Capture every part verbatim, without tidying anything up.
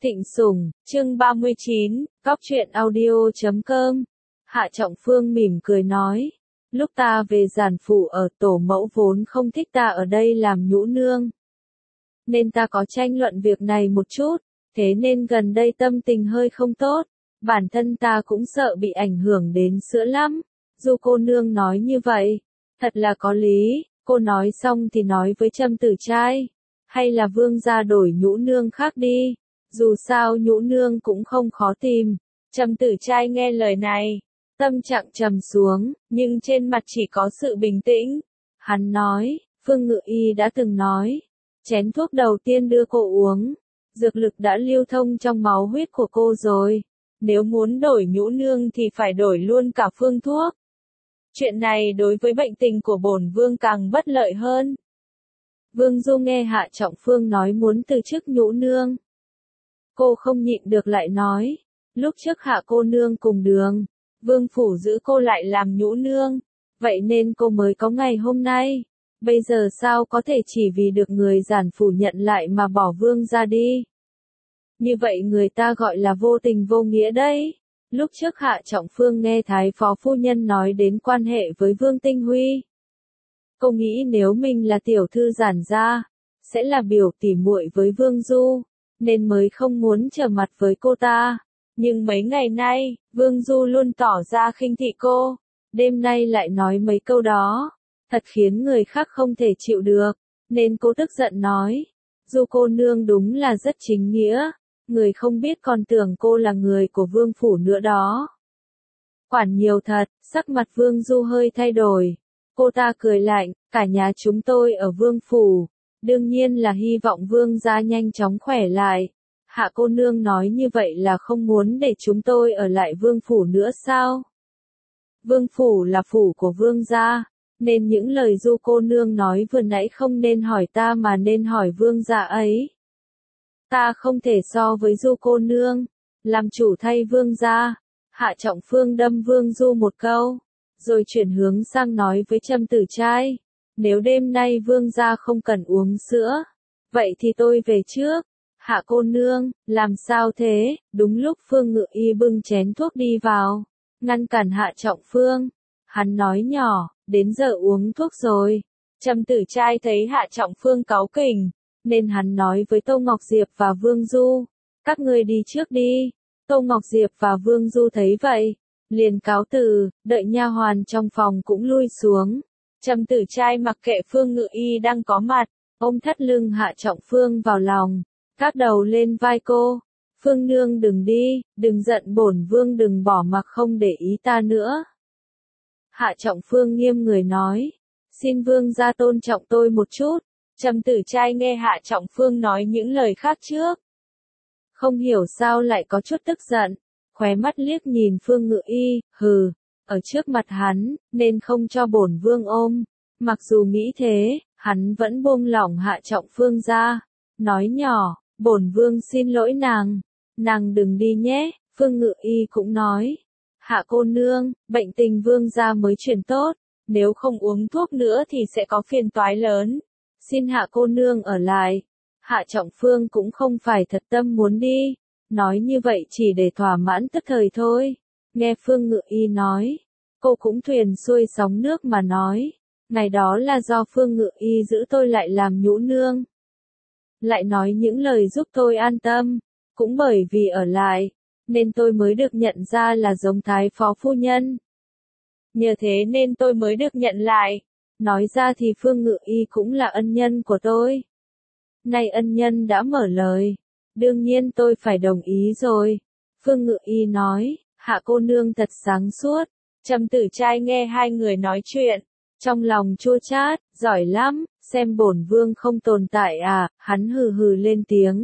Thịnh Sủng, chương ba mươi chín, góc truyện audio chấm com. Hạ Trọng Phương mỉm cười nói, lúc ta về giản phủ ở tổ mẫu vốn không thích ta ở đây làm nhũ nương. Nên ta có tranh luận việc này một chút, thế nên gần đây tâm tình hơi không tốt, bản thân ta cũng sợ bị ảnh hưởng đến sữa lắm. Du cô nương nói như vậy, thật là có lý, cô nói xong thì nói với Trâm Tử Trai, hay là vương gia đổi nhũ nương khác đi. Dù sao nhũ nương cũng không khó tìm. Trâm Tử Trai nghe lời này, tâm trạng trầm xuống, nhưng trên mặt chỉ có sự bình tĩnh. Hắn nói, Phương Ngự Y đã từng nói, chén thuốc đầu tiên đưa cô uống, dược lực đã lưu thông trong máu huyết của cô rồi. Nếu muốn đổi nhũ nương thì phải đổi luôn cả phương thuốc. Chuyện này đối với bệnh tình của bổn vương càng bất lợi hơn. Vương Du nghe Hạ Trọng Phương nói muốn từ chức nhũ nương. Cô không nhịn được lại nói, lúc trước Hạ cô nương cùng đường, vương phủ giữ cô lại làm nhũ nương, vậy nên cô mới có ngày hôm nay. Bây giờ sao có thể chỉ vì được người giản phủ nhận lại mà bỏ vương ra đi? Như vậy người ta gọi là vô tình vô nghĩa đấy. Lúc trước Hạ Trọng Phương nghe Thái Phó Phu Nhân nói đến quan hệ với Vương Tinh Huy. Cô nghĩ nếu mình là tiểu thư giản gia, sẽ là biểu tỉ muội với Vương Du, nên mới không muốn trở mặt với cô ta. Nhưng mấy ngày nay, Vương Du luôn tỏ ra khinh thị cô, đêm nay lại nói mấy câu đó, thật khiến người khác không thể chịu được, nên cô tức giận nói, Du cô nương đúng là rất chính nghĩa, người không biết còn tưởng cô là người của Vương phủ nữa đó. Quản nhiều thật, sắc mặt Vương Du hơi thay đổi, cô ta cười lạnh, cả nhà chúng tôi ở Vương phủ. Đương nhiên là hy vọng vương gia nhanh chóng khỏe lại. Hạ cô nương nói như vậy là không muốn để chúng tôi ở lại vương phủ nữa sao? Vương phủ là phủ của vương gia, nên những lời Du cô nương nói vừa nãy không nên hỏi ta mà nên hỏi vương gia ấy. Ta không thể so với Du cô nương, làm chủ thay vương gia. Hạ Trọng Phương đâm Vương Du một câu, rồi chuyển hướng sang nói với Trâm Tử Trai. Nếu đêm nay vương gia không cần uống sữa, vậy thì tôi về trước. Hạ cô nương, làm sao thế? Đúng lúc Phương Ngự Y bưng chén thuốc đi vào, ngăn cản Hạ Trọng Phương. Hắn nói nhỏ, đến giờ uống thuốc rồi. Trâm Tử Trai thấy Hạ Trọng Phương cáu kỉnh, nên hắn nói với Tô Ngọc Diệp và Vương Du, các ngươi đi trước đi. Tô Ngọc Diệp và Vương Du thấy vậy, liền cáo từ, đợi nha hoàn trong phòng cũng lui xuống. Trâm Tử Trai mặc kệ Phương Ngự Y đang có mặt, ôm thắt lưng Hạ Trọng Phương vào lòng, gác đầu lên vai cô. Phương nương đừng đi, đừng giận bổn vương, đừng bỏ mặc không để ý ta nữa. Hạ Trọng Phương nghiêm người nói, xin vương gia tôn trọng tôi một chút. Trâm Tử Trai nghe Hạ Trọng Phương nói những lời khác trước, không hiểu sao lại có chút tức giận, khóe mắt liếc nhìn Phương Ngự Y, hừ. Ở trước mặt hắn, nên không cho bổn vương ôm. Mặc dù nghĩ thế, hắn vẫn buông lỏng Hạ Trọng Phương ra, nói nhỏ, bổn vương xin lỗi nàng, nàng đừng đi nhé. Phương Ngự Y cũng nói, Hạ cô nương, bệnh tình vương gia mới chuyển tốt, nếu không uống thuốc nữa thì sẽ có phiền toái lớn, xin Hạ cô nương ở lại. Hạ Trọng Phương cũng không phải thật tâm muốn đi, nói như vậy chỉ để thỏa mãn tức thời thôi. Nghe Phương Ngự Y nói, cô cũng thuyền xuôi sóng nước mà nói, ngày đó là do Phương Ngự Y giữ tôi lại làm nhũ nương. Lại nói những lời giúp tôi an tâm, cũng bởi vì ở lại, nên tôi mới được nhận ra là giống Thái Phó Phu Nhân. Nhờ thế nên tôi mới được nhận lại, nói ra thì Phương Ngự Y cũng là ân nhân của tôi. Nay ân nhân đã mở lời, đương nhiên tôi phải đồng ý rồi. Phương Ngự Y nói, Hạ cô nương thật sáng suốt. Trâm Tử Trai nghe hai người nói chuyện, trong lòng chua chát, giỏi lắm, xem bổn vương không tồn tại à, hắn hừ hừ lên tiếng.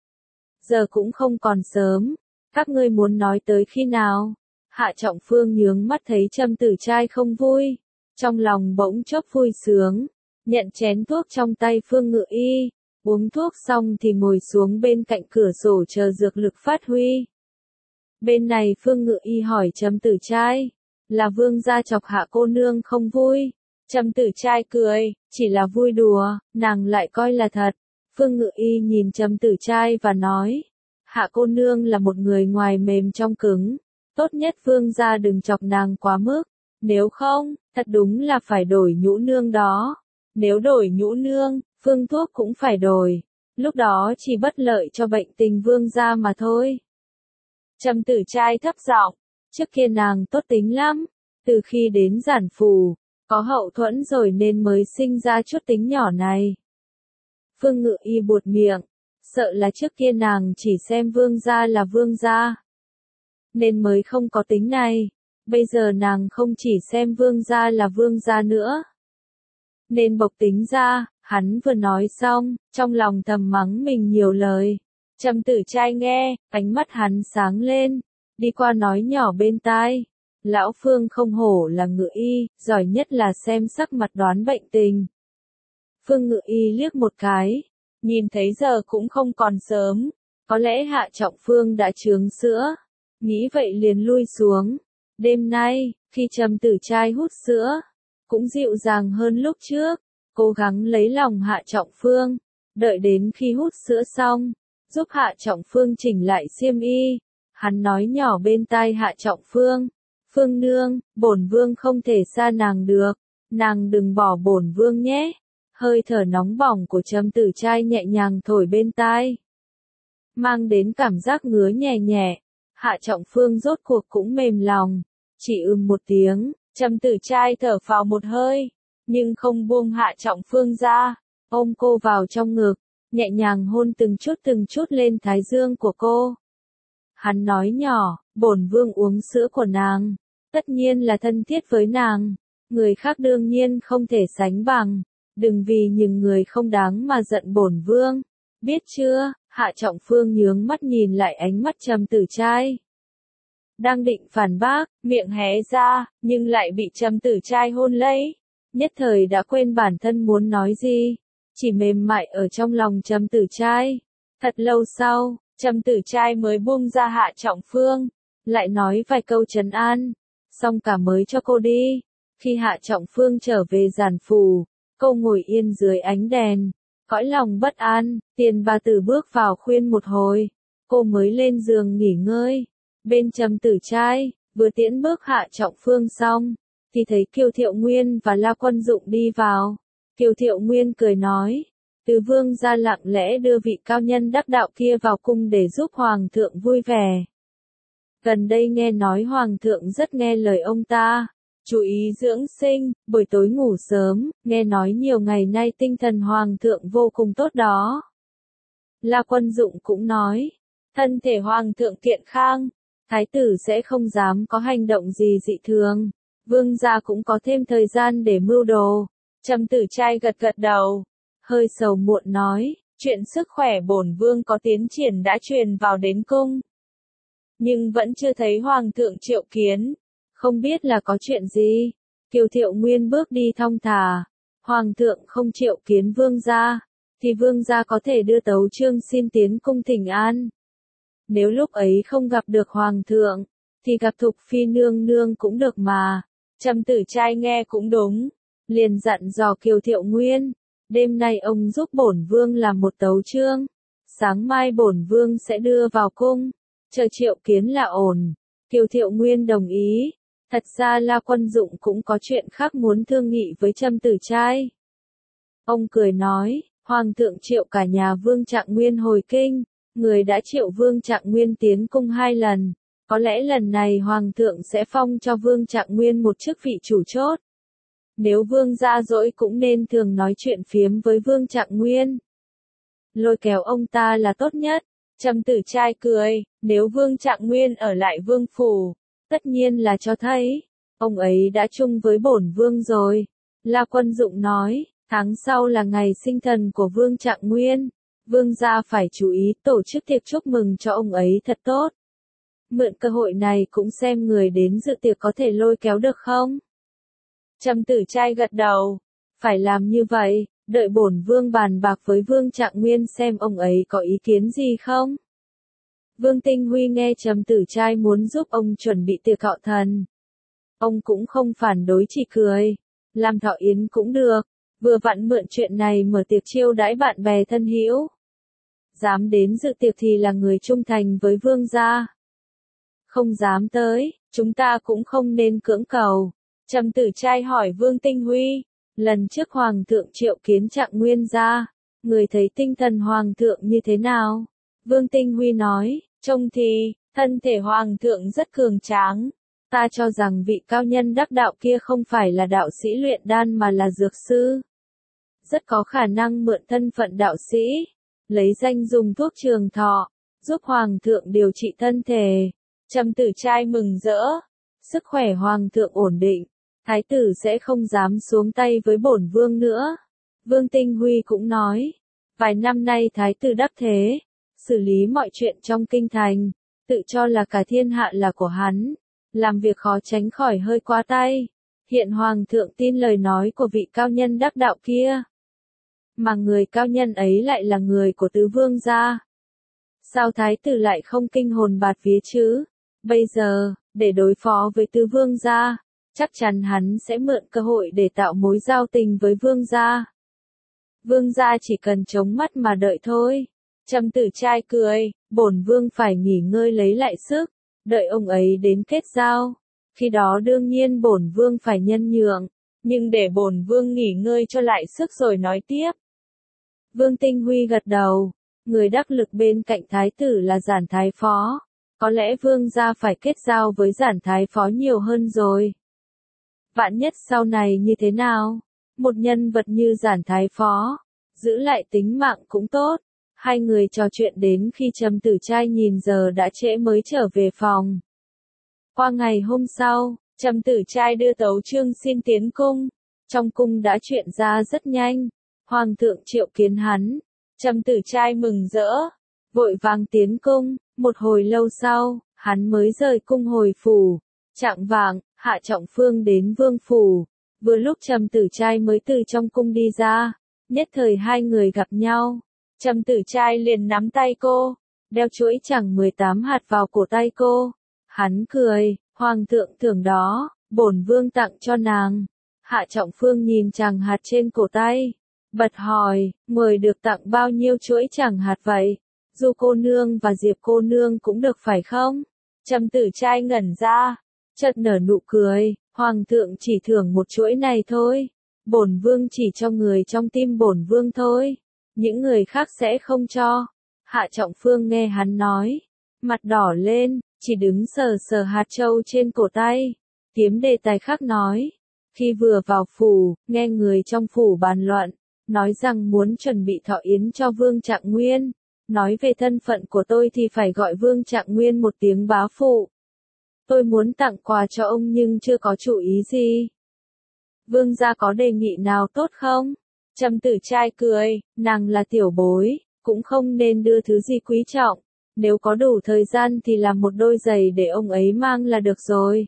Giờ cũng không còn sớm, các ngươi muốn nói tới khi nào? Hạ Trọng Phương nhướng mắt thấy Trâm Tử Trai không vui, trong lòng bỗng chốc vui sướng, nhận chén thuốc trong tay Phương Ngự Y, uống thuốc xong thì ngồi xuống bên cạnh cửa sổ chờ dược lực phát huy. Bên này Phương Ngự Y hỏi Trâm Tử Trai, là vương gia chọc Hạ cô nương không vui? Trâm Tử Trai cười, chỉ là vui đùa, nàng lại coi là thật. Phương Ngự Y nhìn Trâm Tử Trai và nói, Hạ cô nương là một người ngoài mềm trong cứng, tốt nhất vương gia đừng chọc nàng quá mức, nếu không, thật đúng là phải đổi nhũ nương đó. Nếu đổi nhũ nương, phương thuốc cũng phải đổi, lúc đó chỉ bất lợi cho bệnh tình vương gia mà thôi. Trầm Tử Trai thấp giọng, trước kia nàng tốt tính lắm, từ khi đến giản phủ, có hậu thuẫn rồi nên mới sinh ra chút tính nhỏ này. Phương Ngự Y buột miệng, sợ là trước kia nàng chỉ xem vương gia là vương gia, nên mới không có tính này, bây giờ nàng không chỉ xem vương gia là vương gia nữa, nên bộc tính ra. Hắn vừa nói xong, trong lòng thầm mắng mình nhiều lời. Trầm Tử Trai nghe, ánh mắt hắn sáng lên, đi qua nói nhỏ bên tai. Lão Phương không hổ là Ngự Y, giỏi nhất là xem sắc mặt đoán bệnh tình. Phương Ngự Y liếc một cái, nhìn thấy giờ cũng không còn sớm, có lẽ Hạ Trọng Phương đã chướng sữa, nghĩ vậy liền lui xuống. Đêm nay, khi Trầm Tử Trai hút sữa, cũng dịu dàng hơn lúc trước, cố gắng lấy lòng Hạ Trọng Phương, đợi đến khi hút sữa xong, giúp Hạ Trọng Phương chỉnh lại xiêm y. Hắn nói nhỏ bên tai Hạ Trọng Phương, Phương nương, bổn vương không thể xa nàng được, nàng đừng bỏ bổn vương nhé. Hơi thở nóng bỏng của Trầm Tử Trai nhẹ nhàng thổi bên tai, mang đến cảm giác ngứa nhẹ nhẹ. Hạ Trọng Phương rốt cuộc cũng mềm lòng, chỉ ừm một tiếng. Trầm Tử Trai thở phào một hơi, nhưng không buông Hạ Trọng Phương ra, ôm cô vào trong ngực, nhẹ nhàng hôn từng chút từng chút lên thái dương của cô. Hắn nói nhỏ, bổn vương uống sữa của nàng, tất nhiên là thân thiết với nàng, người khác đương nhiên không thể sánh bằng, đừng vì những người không đáng mà giận bổn vương, biết chưa? Hạ Trọng Phương nhướng mắt nhìn lại ánh mắt Trầm Tử Trai. Đang định phản bác, miệng hé ra, nhưng lại bị Trầm Tử Trai hôn lấy. Nhất thời đã quên bản thân muốn nói gì, chỉ mềm mại ở trong lòng Trầm Tử Trai. Thật lâu sau, Trầm Tử Trai mới buông ra Hạ Trọng Phương, lại nói vài câu trấn an, xong cả mới cho cô đi. Khi Hạ Trọng Phương trở về giản phủ, cô ngồi yên dưới ánh đèn, cõi lòng bất an. Tiền bà tử bước vào khuyên một hồi, cô mới lên giường nghỉ ngơi. Bên Trầm Tử Trai, vừa tiễn bước Hạ Trọng Phương xong, thì thấy Kiều Thiệu Nguyên và La Quân Dụng đi vào. Kiều Thiệu Nguyên cười nói, Tứ vương gia lặng lẽ đưa vị cao nhân đắc đạo kia vào cung để giúp hoàng thượng vui vẻ. Gần đây nghe nói hoàng thượng rất nghe lời ông ta, chú ý dưỡng sinh, buổi tối ngủ sớm, nghe nói nhiều ngày nay tinh thần hoàng thượng vô cùng tốt đó. La Quân Dụng cũng nói, thân thể hoàng thượng kiện khang, thái tử sẽ không dám có hành động gì dị thường, vương gia cũng có thêm thời gian để mưu đồ. Trầm Tử Trai gật gật đầu, hơi sầu muộn nói, chuyện sức khỏe bổn vương có tiến triển đã truyền vào đến cung, nhưng vẫn chưa thấy hoàng thượng triệu kiến, không biết là có chuyện gì. Kiều Thiệu Nguyên bước đi thong thả, hoàng thượng không triệu kiến vương gia, thì vương gia có thể đưa tấu chương xin tiến cung thỉnh an. Nếu lúc ấy không gặp được hoàng thượng, thì gặp Thục Phi nương nương cũng được mà. Trầm Tử Trai nghe cũng đúng, liền dặn dò Kiều Thiệu Nguyên, đêm nay ông giúp bổn vương làm một tấu chương, sáng mai bổn vương sẽ đưa vào cung, chờ triệu kiến là ổn. Kiều Thiệu Nguyên đồng ý, thật ra La Quân Dụng cũng có chuyện khác muốn thương nghị với Trầm Tử Trai. Ông cười nói, hoàng thượng triệu cả nhà Vương Trạng Nguyên hồi kinh, người đã triệu Vương Trạng Nguyên tiến cung hai lần, có lẽ lần này hoàng thượng sẽ phong cho Vương Trạng Nguyên một chức vị chủ chốt. Nếu vương gia rỗi cũng nên thường nói chuyện phiếm với Vương Trạng Nguyên, lôi kéo ông ta là tốt nhất. Trầm Tử Trai cười, nếu Vương Trạng Nguyên ở lại vương phủ, tất nhiên là cho thấy ông ấy đã chung với bổn vương rồi. La Quân Dụng nói, tháng sau là ngày sinh thần của Vương Trạng Nguyên, vương gia phải chú ý tổ chức tiệc chúc mừng cho ông ấy thật tốt. Mượn cơ hội này cũng xem người đến dự tiệc có thể lôi kéo được không? Trầm Tử Trai gật đầu, phải làm như vậy, đợi bổn vương bàn bạc với Vương Trạng Nguyên xem ông ấy có ý kiến gì không. Vương Tinh Huy nghe Trầm Tử Trai muốn giúp ông chuẩn bị tiệc cọ thần, ông cũng không phản đối, chỉ cười, làm thọ yến cũng được, vừa vặn mượn chuyện này mở tiệc chiêu đãi bạn bè thân hữu. dám đến dự tiệc thì là người trung thành với vương gia. Không dám tới, chúng ta cũng không nên cưỡng cầu. Trầm Tử Trai hỏi Vương Tinh Huy, lần trước Hoàng thượng triệu kiến Trạng Nguyên gia, người thấy tinh thần Hoàng thượng như thế nào? Vương Tinh Huy nói, trông thì, thân thể Hoàng thượng rất cường tráng. Ta cho rằng vị cao nhân đắc đạo kia không phải là đạo sĩ luyện đan mà là dược sư. Rất có khả năng mượn thân phận đạo sĩ, lấy danh dùng thuốc trường thọ, giúp Hoàng thượng điều trị thân thể. Trầm Tử Trai mừng rỡ, sức khỏe Hoàng thượng ổn định, thái tử sẽ không dám xuống tay với bổn vương nữa. Vương Tinh Huy cũng nói, vài năm nay thái tử đắc thế, xử lý mọi chuyện trong kinh thành, tự cho là cả thiên hạ là của hắn, làm việc khó tránh khỏi hơi quá tay. Hiện Hoàng thượng tin lời nói của vị cao nhân đắc đạo kia, mà người cao nhân ấy lại là người của tứ vương gia. Sao thái tử lại không kinh hồn bạt vía chứ? Bây giờ, để đối phó với tứ vương gia, chắc chắn hắn sẽ mượn cơ hội để tạo mối giao tình với vương gia. Vương gia chỉ cần chống mắt mà đợi thôi. Trầm Tử Trai cười, bổn vương phải nghỉ ngơi lấy lại sức, đợi ông ấy đến kết giao. Khi đó đương nhiên bổn vương phải nhân nhượng, nhưng để bổn vương nghỉ ngơi cho lại sức rồi nói tiếp. Vương Tinh Huy gật đầu, người đắc lực bên cạnh thái tử là Giản Thái Phó. Có lẽ vương gia phải kết giao với Giản Thái Phó nhiều hơn rồi. Vạn nhất sau này như thế nào? Một nhân vật như Giản Thái Phó, giữ lại tính mạng cũng tốt. Hai người trò chuyện đến khi Trầm Tử Trai nhìn giờ đã trễ mới trở về phòng. Qua ngày hôm sau, Trầm Tử Trai đưa tấu chương xin tiến cung. Trong cung đã chuyện ra rất nhanh. Hoàng thượng triệu kiến hắn. Trầm Tử Trai mừng rỡ, vội vàng tiến cung. Một hồi lâu sau, hắn mới rời cung hồi phủ. Chạng vạng, Hạ Trọng Phương đến vương phủ. Vừa lúc Trầm Tử Trai mới từ trong cung đi ra, nhất thời hai người gặp nhau. Trầm Tử Trai liền nắm tay cô, đeo chuỗi chẳng mười tám hạt vào cổ tay cô. Hắn cười, Hoàng thượng thưởng đó, bổn vương tặng cho nàng. Hạ Trọng Phương nhìn chàng hạt trên cổ tay, bật hỏi, người được tặng bao nhiêu chuỗi chẳng hạt vậy? Du cô nương và Diệp cô nương cũng được phải không? Trầm Tử Trai ngẩn ra, chợt nở nụ cười, Hoàng thượng chỉ thưởng một chuỗi này thôi. Bổn vương chỉ cho người trong tim bổn vương thôi. Những người khác sẽ không cho. Hạ Trọng Phương nghe hắn nói, mặt đỏ lên, chỉ đứng sờ sờ hạt châu trên cổ tay. Kiếm đề tài khác nói, khi vừa vào phủ, nghe người trong phủ bàn luận, nói rằng muốn chuẩn bị thọ yến cho Vương Trạng Nguyên. Nói về thân phận của tôi thì phải gọi Vương Trạng Nguyên một tiếng bá phụ. Tôi muốn tặng quà cho ông nhưng chưa có chủ ý gì. Vương gia có đề nghị nào tốt không? Trầm Tử Trai cười, nàng là tiểu bối, cũng không nên đưa thứ gì quý trọng. Nếu có đủ thời gian thì làm một đôi giày để ông ấy mang là được rồi.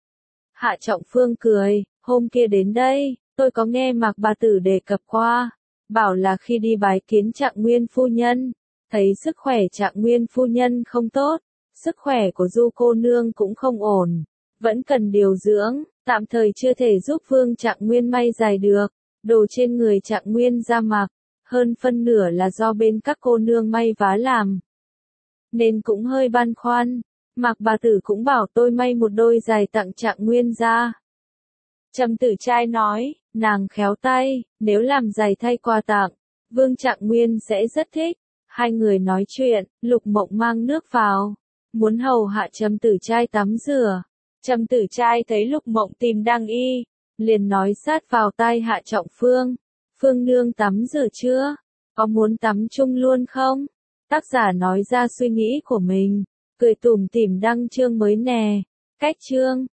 Hạ Trọng Phương cười, hôm kia đến đây, tôi có nghe Mạc bà tử đề cập qua, bảo là khi đi bái kiến Trạng Nguyên phu nhân, thấy sức khỏe Trạng Nguyên phu nhân không tốt, sức khỏe của Du cô nương cũng không ổn, vẫn cần điều dưỡng, tạm thời chưa thể giúp Vương Trạng Nguyên may giày được. Đồ trên người Trạng Nguyên ra mặc, hơn phân nửa là do bên các cô nương may vá làm. Nên cũng hơi băn khoăn, Mạc bà tử cũng bảo tôi may một đôi giày tặng Trạng Nguyên ra. Trầm Tử Trai nói, nàng khéo tay, nếu làm giày thay quà tặng, Vương Trạng Nguyên sẽ rất thích. Hai người nói chuyện, Lục Mộng mang nước vào, muốn hầu hạ Trầm Tử Trai tắm rửa. Trầm Tử Trai thấy Lục Mộng tìm đang y, liền nói sát vào tai Hạ Trọng Phương, Phương nương tắm rửa chưa? Có muốn tắm chung luôn không? Tác giả nói ra suy nghĩ của mình, cười tủm tỉm đăng chương mới nè, cách chương.